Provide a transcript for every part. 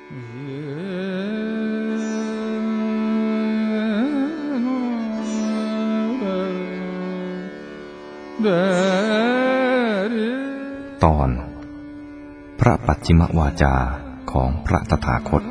ตอนพระปัจฉิมวาจาของพระตถาคต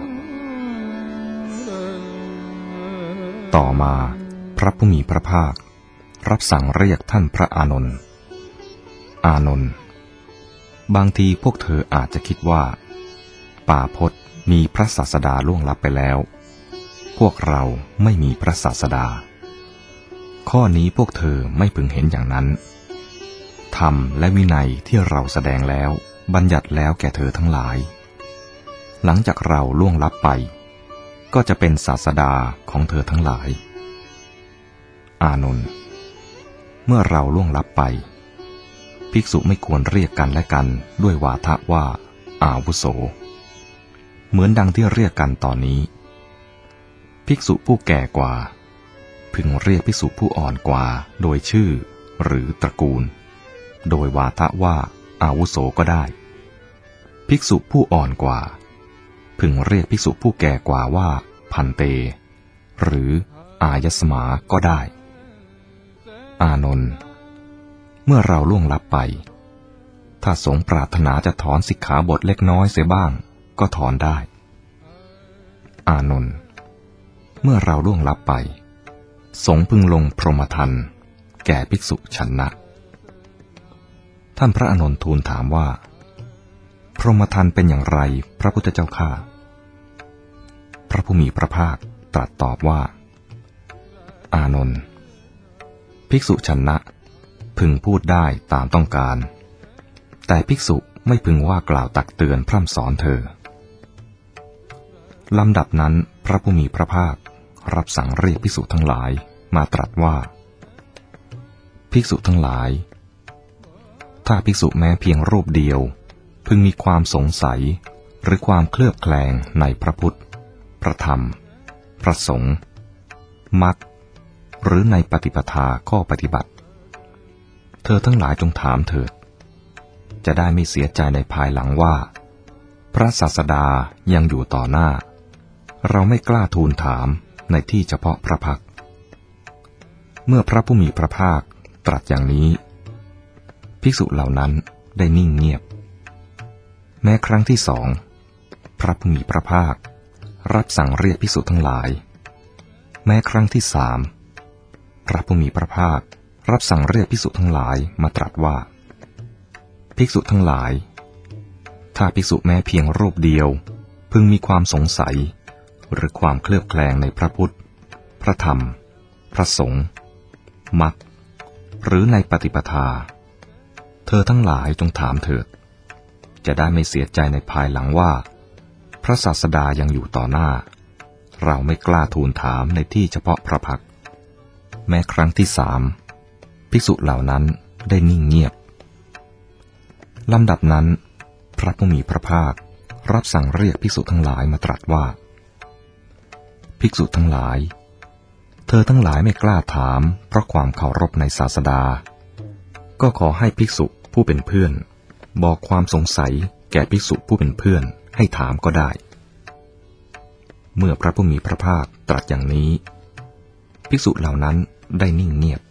ต่อมาพระผู้มีพระภาครับสั่งเรียกท่านพระอานนท์อานนท์บางทีพวกเธออาจจะคิดว่าป่าพจน์มีพระศาสดาล่วงลับไปแล้วพวกเราไม่มีพระศาสดาข้อนี้พวกเธอไม่พึงเห็นอย่างนั้นธรรมและวินัยที่เราแสดงแล้วบัญญัติแล้วแก่เธอทั้งหลายหลังจากเราล่วงลับไปก็จะเป็นศาสดาของเธอทั้งหลายอานนท์เมื่อเราล่วงลับไปภิกษุไม่ควรเรียกกันและกันด้วยวาทะว่าอาวุโสเหมือนดังที่เรียกกันตอนนี้ภิกษุผู้แก่กว่าพึงเรียกภิกษุผู้อ่อนกว่าโดยชื่อหรือตระกูลโดยวาทะว่าอาวุโสก็ได้ภิกษุผู้อ่อนกว่าพึงเรียกภิกษุผู้แก่กว่าว่าพันเตหรืออายสมาก็ได้อานนท์เมื่อเราล่วงลับไปถ้าสงฆ์ปรารถนาจะถอนสิกขาบทเล็กน้อยเสียบ้างก็ถอนได้อานนท์เมื่อเราล่วงลับไปสงฆ์พึงลงพรหมทัณฑ์แก่ภิกษุฉันนะท่านพระอานนท์ทูลถามว่าพรหมทัณฑ์เป็นอย่างไรพระพุทธเจ้าข้าพระผู้มีพระภาคตรัสตอบว่าอานนท์ภิกษุฉันนะพึงพูดได้ตามต้องการแต่ภิกษุไม่พึงว่ากล่าวตักเตือนพร่ำสอนเธอลำดับนั้นพระผู้มีพระภาครับสั่งเรียกภิกษุทั้งหลายมาตรัสว่าภิกษุทั้งหลายถ้าภิกษุแม้เพียงรูปเดียวพึงมีความสงสัยหรือความเคลือบแคลงในพระพุทธพระธรรมพระสงฆ์มรรคหรือในปฏิปทาข้อปฏิบัติเธอทั้งหลายจงถามเถิดจะได้ไม่เสียใจในภายหลังว่าพระศาสดายังอยู่ต่อหน้าเราไม่กล้าทูลถามในที่เฉพาะพระพักตร์เมื่อพระผู้มีพระภาคตรัสอย่างนี้ภิกษุเหล่านั้นได้นิ่งเงียบแม้ครั้งที่สองพระผู้มีพระภาครับสั่งเรียกภิกษุทั้งหลายแม้ครั้งที่สามพระผู้มีพระภาครับสั่งเรียกภิกษุทั้งหลายมาตรัสว่าภิกษุทั้งหลายถ้าภิกษุแม้เพียงรูปเดียวพึงมีความสงสัยหรือความเคลือบแคลงในพระพุทธพระธรรมพระสงฆ์มรรคหรือในปฏิปทาเธอทั้งหลายจงถามเถิดจะได้ไม่เสียใจในภายหลังว่าพระศาสดายังอยู่ต่อหน้าเราไม่กล้าทูลถามในที่เฉพาะพระพักตร์แม้ครั้งที่สามภิกษุเหล่านั้นได้นิ่งเงียบลำดับนั้นพระผู้มีพระภาครับสั่งเรียกภิกษุทั้งหลายมาตรัสว่าภิกษุทั้งหลายเธอทั้งหลายไม่กล้าถามเพราะความเคารพในศาสดาก็ขอให้ภิกษุผู้เป็นเพื่อนบอกความสงสัยแก่ภิกษุผู้เป็นเพื่อนให้ถามก็ได้เมื่อพระผู้มีพระภาคตรัสอย่างนี้ภิกษุเหล่านั้นได้นิ่งเงียบ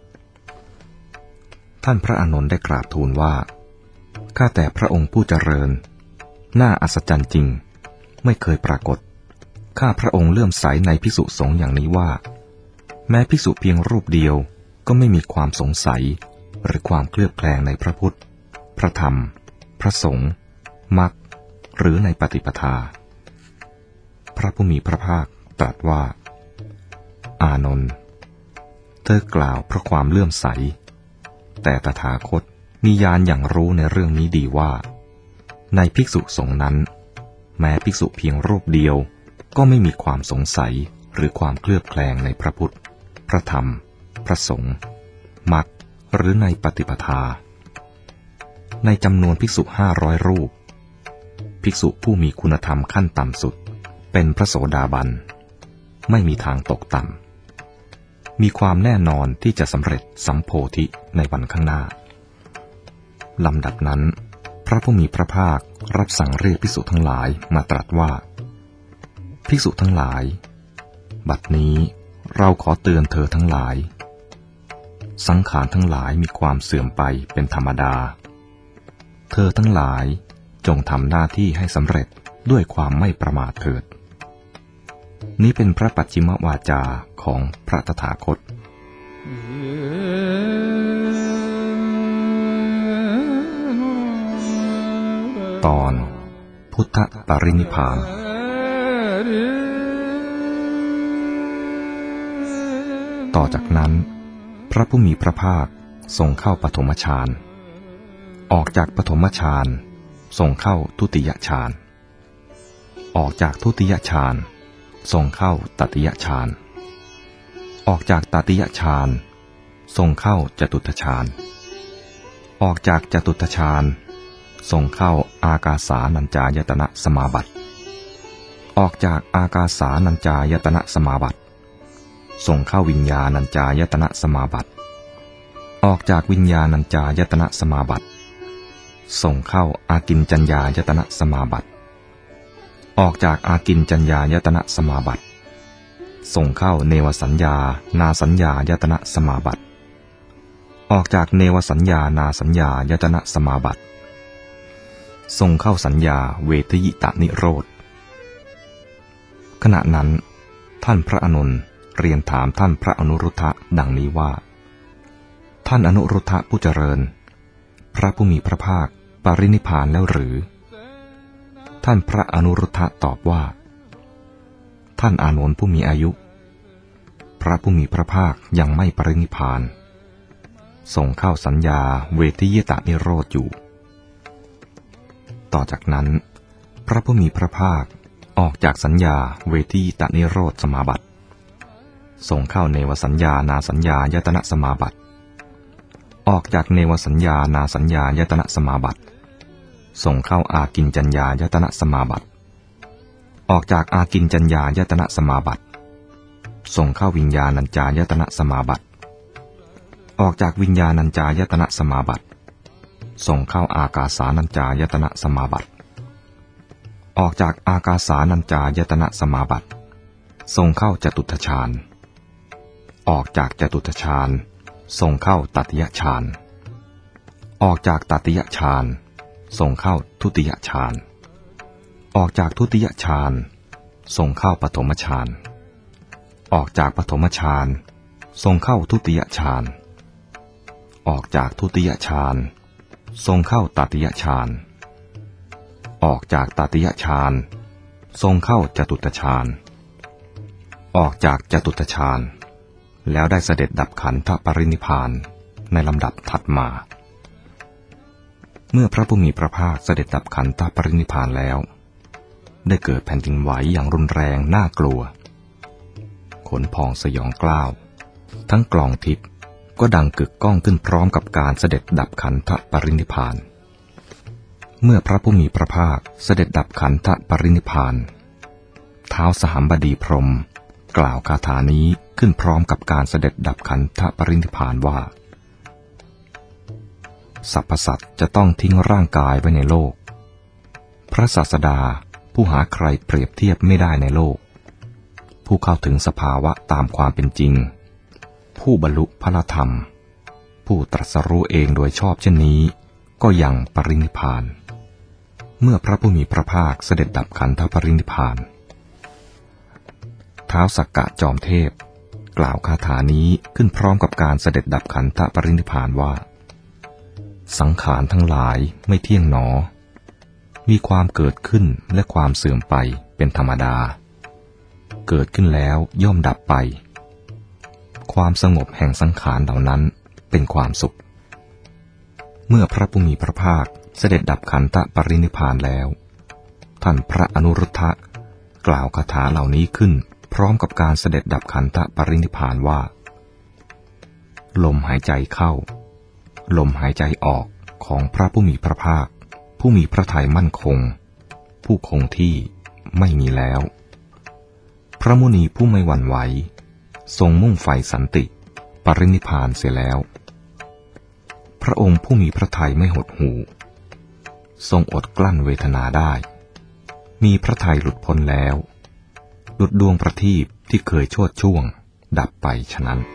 ท่านพระอานนท์ได้กราบทูลว่าข้าแต่พระองค์ผู้เจริญน่าอัศจรรย์จริงไม่เคยปรากฏข้าพระองค์เลื่อมใสในภิกษุสงฆ์อย่างนี้ว่าแม้ภิกษุเพียงรูปเดียวก็ไม่มีความสงสัยหรือความเคลือบแคลงในพระพุทธพระธรรมพระสงฆ์มรรคหรือในปฏิปทาพระผู้มีพระภาคตรัสว่าอานนท์เธอกล่าวเพราะความเลื่อมใสแต่ตถาคตมีญาณอย่างรู้ในเรื่องนี้ดีว่าในภิกษุสงฆ์นั้นแม้ภิกษุเพียงรูปเดียวก็ไม่มีความสงสัยหรือความเคลือบแคลงในพระพุทธพระธรรมพระสงฆ์มรรคหรือในปฏิปทาในจำนวนภิกษุ500 รูปภิกษุผู้มีคุณธรรมขั้นต่ำสุดเป็นพระโสดาบันไม่มีทางตกต่ำมีความแน่นอนที่จะสำเร็จสัมโพธิในวันข้างหน้าลำดับนั้นพระผู้มีพระภาครับสั่งเรียกภิกษุทั้งหลายมาตรัสว่าภิกษุทั้งหลายบัดนี้เราขอเตือนเธอทั้งหลายสังขารทั้งหลายมีความเสื่อมไปเป็นธรรมดาเธอทั้งหลายจงทำหน้าที่ให้สำเร็จด้วยความไม่ประมาทเถิดนี้เป็นพระปัจฉิมวาจาของพระตถาคตตอนพุทธปรินิพพานต่อจากนั้นพระผู้มีพระภาคทรงเข้าปฐมฌานออกจากปฐมฌานทรงเข้าทุติยฌานออกจากทุติยฌานทรงเข้าตติยฌานออกจากตติยฌานทรงเข้าจตุตฌานออกจากจตุตฌานทรงเข้าอากาสานัญจายตนะสมาบัติออกจากอากาสานัญจายตนะสมาบัติทรงเข้าวิญญาณัญจายตนะสมาบัติออกจากวิญญาณัญจายตนะสมาบัติทรงเข้าอากิญจัญญายตนะสมาบัติออกจากอากิญจัญญายตนะสมาบัติทรงเข้าเนวสัญญานาสัญญายตนะสมาบัติออกจากเนวสัญญานาสัญญายตนะสมาบัติทรงเข้าสัญญาเวทยิตานิโรธขณะนั้นท่านพระอานนท์เรียนถามท่านพระอนุรุทธะดังนี้ว่าท่านอนุรุทธะผู้เจริญพระผู้มีพระภาคปรินิพพานแล้วหรือท่านพระอนุรุทธะตอบว่าท่านอานนท์ผู้มีอายุพระผู้มีพระภาคยังไม่ปรินิพพานทรงเข้าสัญญาเวทยิตานิโรธอยู่ต่อจากนั้นพระผู้มีพระภาคออกจากสัญญาเวทยิตานิโรธสมาบัติทรงเข้าเนวสัญญานาสัญญายตนะสมาบัติออกจากเนวสัญญานาสัญญายตนะสมาบัติทรงเข้าอากิญจัญญายตนะสมาบัติออกจากอากิญจัญญายตนะสมาบัติทรงเข้าวิญญาณัญจายตนะสมาบัติออกจากวิญญาณัญจายตนะสมาบัติทรงเข้าอากาสานัญจายตนะสมาบัติออกจากอากาสานัญจายตนะสมาบัติทรงเข้าจตุตฌานออกจากจตุตฌานทรงเข้าตติยฌานออกจากตติยฌานทรงเข้าทุติยฌานออกจากทุติยฌานทรงเข้าปฐมฌานออกจากปฐมฌานทรงเข้าทุติยฌานออกจากทุติยฌานทรงเข้าตติยฌานออกจากตติยฌานทรงเข้าจตุตฌานออกจากจตุตฌานแล้วได้เสด็จดับขันธปรินิพพานในลำดับถัดมาเมื่อพระผู้มีพระภาคเสด็จดับขันธปรินิพพานแล้วได้เกิดแผ่นดินไหวอย่างรุนแรงน่ากลัวขนพองสยองกล้าวทั้งกลองทิพย์ก็ดังกึกก้องขึ้นพร้อมกับการเสด็จดับขันธปรินิพพานเมื่อพระผู้มีพระภาคเสด็จดับขันธปรินิพพานท้าวสหัมบดีพรหมกล่าวคาถานี้ขึ้นพร้อมกับการเสด็จดับขันธปรินิพพานว่าสรรพสัตว์จะต้องทิ้งร่างกายไว้ในโลกพระศาสดาผู้หาใครเปรียบเทียบไม่ได้ในโลกผู้เข้าถึงสภาวะตามความเป็นจริงผู้บรรลุพระธรรมผู้ตรัสรู้เองโดยชอบเช่นนี้ก็ยังปรินิพพานเมื่อพระผู้มีพระภาคเสด็จดับขันธปรินิพพานท้าวสักกะจอมเทพกล่าวคาถานี้ขึ้นพร้อมกับการเสด็จดับขันธปรินิพพานว่าสังขารทั้งหลายไม่เที่ยงหนอมีความเกิดขึ้นและความเสื่อมไปเป็นธรรมดาเกิดขึ้นแล้วย่อมดับไปความสงบแห่งสังขารเหล่านั้นเป็นความสุขเมื่อพระผู้มีพระภาคเสด็จดับขันธปรินิพพานแล้วท่านพระอนุรุทธะกล่าวคาถาเหล่านี้ขึ้นพร้อมกับการเสด็จดับขันธปรินิพพานว่าลมหายใจเข้าลมหายใจออกของพระผู้มีพระภาคผู้มีพระทัยมั่นคงผู้คงที่ไม่มีแล้วพระมุนีผู้ไม่หวั่นไหวทรงมุ่งใฝ่สันติปรินิพพานเสียแล้วพระองค์ผู้มีพระทัยไม่หดหู่ทรงอดกลั้นเวทนาได้มีพระทัยหลุดพ้นแล้วดุจดวงประทีปที่เคยโชติช่วงดับไปฉะนั้น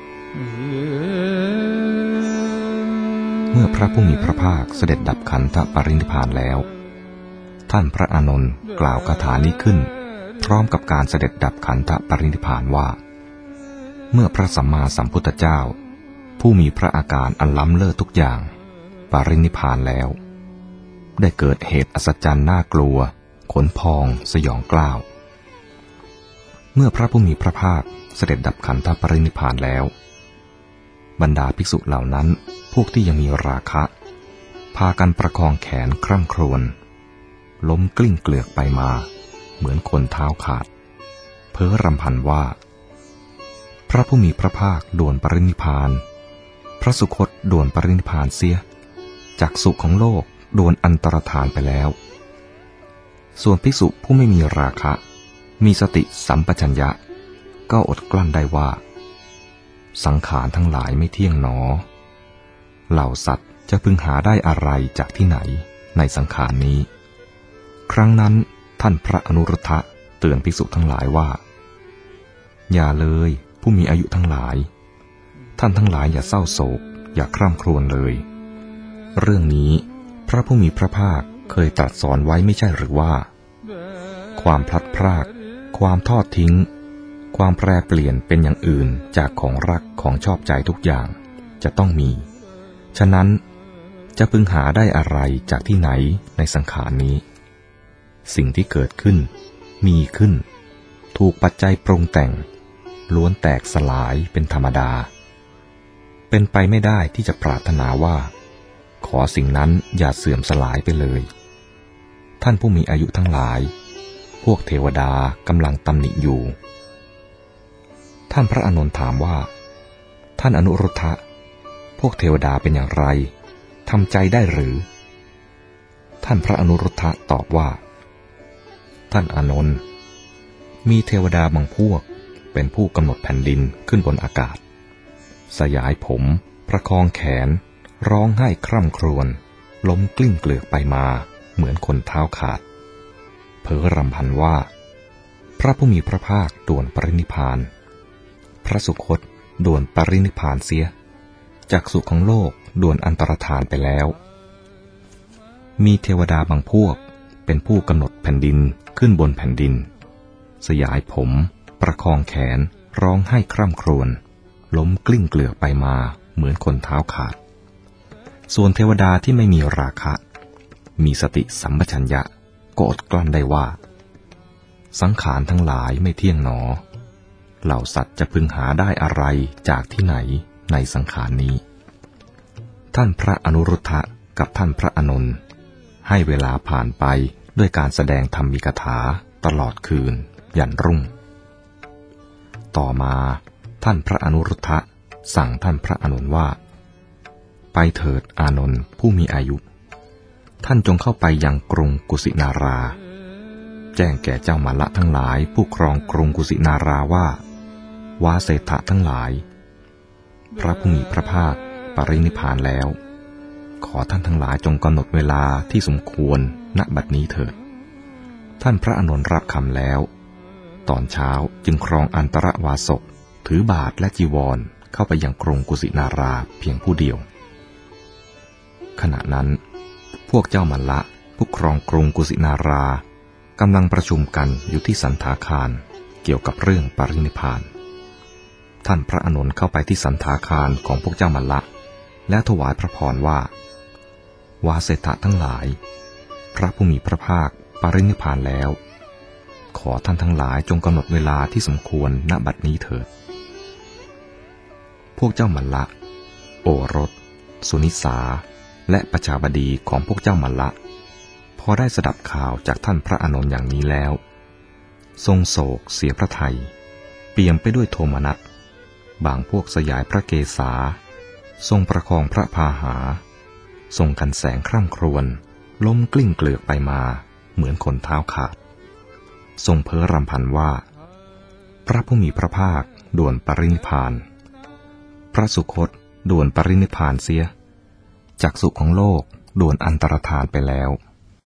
เมื่อพระผู้มีพระภาคเสด็จดับขันธปรินิพพานแล้วท่านพระอานนท์กล่าวคาถานี้ขึ้นพร้อมกับการเสด็จดับขันธปรินิพพานว่าเมื่อพระสัมมาสัมพุทธเจ้าผู้มีพระอาการอันล้ำเลิศทุกอย่างปรินิพพานแล้วได้เกิดเหตุอัศจรรย์น่ากลัวขนพองสยองกล้าวเมื่อพระผู้มีพระภาคเสด็จดับขันธปรินิพพานแล้วบรรดาภิกษุเหล่านั้นพวกที่ยังมีราคะพากันประคองแขนคร่ำครวญล้มกลิ้งเกลือกไปมาเหมือนคนเท้าขาดเพ้อรำพันว่าพระผู้มีพระภาคด่วนปรินิพพานพระสุคตด่วนปรินิพพานเสียจักษุของโลกด่วนอันตรธานไปแล้วส่วนภิกษุผู้ไม่มีราคะมีสติสัมปชัญญะก็อดกลั้นได้ว่าสังขารทั้งหลายไม่เที่ยงหนอเหล่าสัตว์จะพึงหาได้อะไรจากที่ไหนในสังขารนี้ครั้งนั้นท่านพระอนุรุทธะเตือนภิกษุทั้งหลายว่าอย่าเลยผู้มีอายุทั้งหลายท่านทั้งหลายอย่าเศร้าโศกอย่าคร่ำครวญเลยเรื่องนี้พระผู้มีพระภาคเคยตรัสสอนไว้ไม่ใช่หรือว่าความพลัดพรากความทอดทิ้งความแปรเปลี่ยนเป็นอย่างอื่นจากของรักของชอบใจทุกอย่างจะต้องมีฉะนั้นจะพึงหาได้อะไรจากที่ไหนในสังขารนี้สิ่งที่เกิดขึ้นมีขึ้นถูกปัจจัยปรุงแต่งล้วนแตกสลายเป็นธรรมดาเป็นไปไม่ได้ที่จะปรารถนาว่าขอสิ่งนั้นอย่าเสื่อมสลายไปเลยท่านผู้มีอายุทั้งหลายพวกเทวดากำลังตำหนิอยู่ท่านพระอานนท์ถามว่าท่านอนุรุทธะพวกเทวดาเป็นอย่างไรทำใจได้หรือท่านพระอนุรุทธะตอบว่าท่านอานนท์มีเทวดาบางพวกเป็นผู้กำหนดแผ่นดินขึ้นบนอากาศสยายผมประคองแขนร้องไห้คร่ำครวญล้มกลิ้งเกลือกไปมาเหมือนคนเท้าขาดเพ้อรำพันว่าพระผู้มีพระภาคด่วนปรินิพพานพระสุคตด่วนปรินิพพานเสียจักษุของโลกด่วนอันตรธานไปแล้วมีเทวดาบางพวกเป็นผู้กำหนดแผ่นดินขึ้นบนแผ่นดินสยายผมประคองแขนร้องไห้คร่ำครวญล้มกลิ้งเกลือกไปมาเหมือนคนเท้าขาดส่วนเทวดาที่ไม่มีราคะมีสติสัมปชัญญะก็อดกลั้นได้ว่าสังขารทั้งหลายไม่เที่ยงหนอเหล่าสัตว์จะพึงหาได้อะไรจากที่ไหนในสังขารนี้ท่านพระอนุรุทธะกับท่านพระอานนท์ให้เวลาผ่านไปด้วยการแสดงธรรมีกถาตลอดคืนยันรุ่งต่อมาท่านพระอนุรุทธะสั่งท่านพระอานนท์ว่าไปเถิดอานนท์ผู้มีอายุท่านจงเข้าไปยังกรุงกุสินาราแจ้งแก่เจ้ามัลละทั้งหลายผู้ครองกรุงกุสินาราว่าวาเศรษฐะทั้งหลายพระผู้มีพระภาคปรินิพพานแล้วขอท่านทั้งหลายจงกำหนดเวลาที่สมควรณบัดนี้เถิดท่านพระอานนท์รับคำแล้วตอนเช้าจึงครองอันตรวาสกถือบาตรและจีวรเข้าไปยังกรุงกุสินาราเพียงผู้เดียวขณะนั้นพวกเจ้ามัลละผู้ครองกรุงกุสินารากำลังประชุมกันอยู่ที่สันทาคารเกี่ยวกับเรื่องปรินิพพานท่านพระอานนท์เข้าไปที่สันทาคารของพวกเจ้ามัลละและถวายพระพรว่าวาเศรษฐะทั้งหลายพระผู้มีพระภาคปรินิพพานแล้วขอท่านทั้งหลายจงกำหนดเวลาที่สมควรณบัดนี้เถิดพวกเจ้ามัลละโอรสสุนิสาและประชาบดีของพวกเจ้ามัลละพอได้สดับข่าวจากท่านพระอานนท์อย่างนี้แล้วทรงโศกเสียพระทัยเปี่ยมไปด้วยโทมนัสบางพวกสยายพระเกศาทรงประคองพระพาหาทรงกันแสงคร่ำครวญล้มกลิ้งเกลือกไปมาเหมือนคนเท้าขาดทรงเพ้อรำพันว่าพระผู้มีพระภาคด่วนปรินิพพานพระสุคตด่วนปรินิพพานเสียจักษุของโลกด่วนอันตรธานไปแล้ว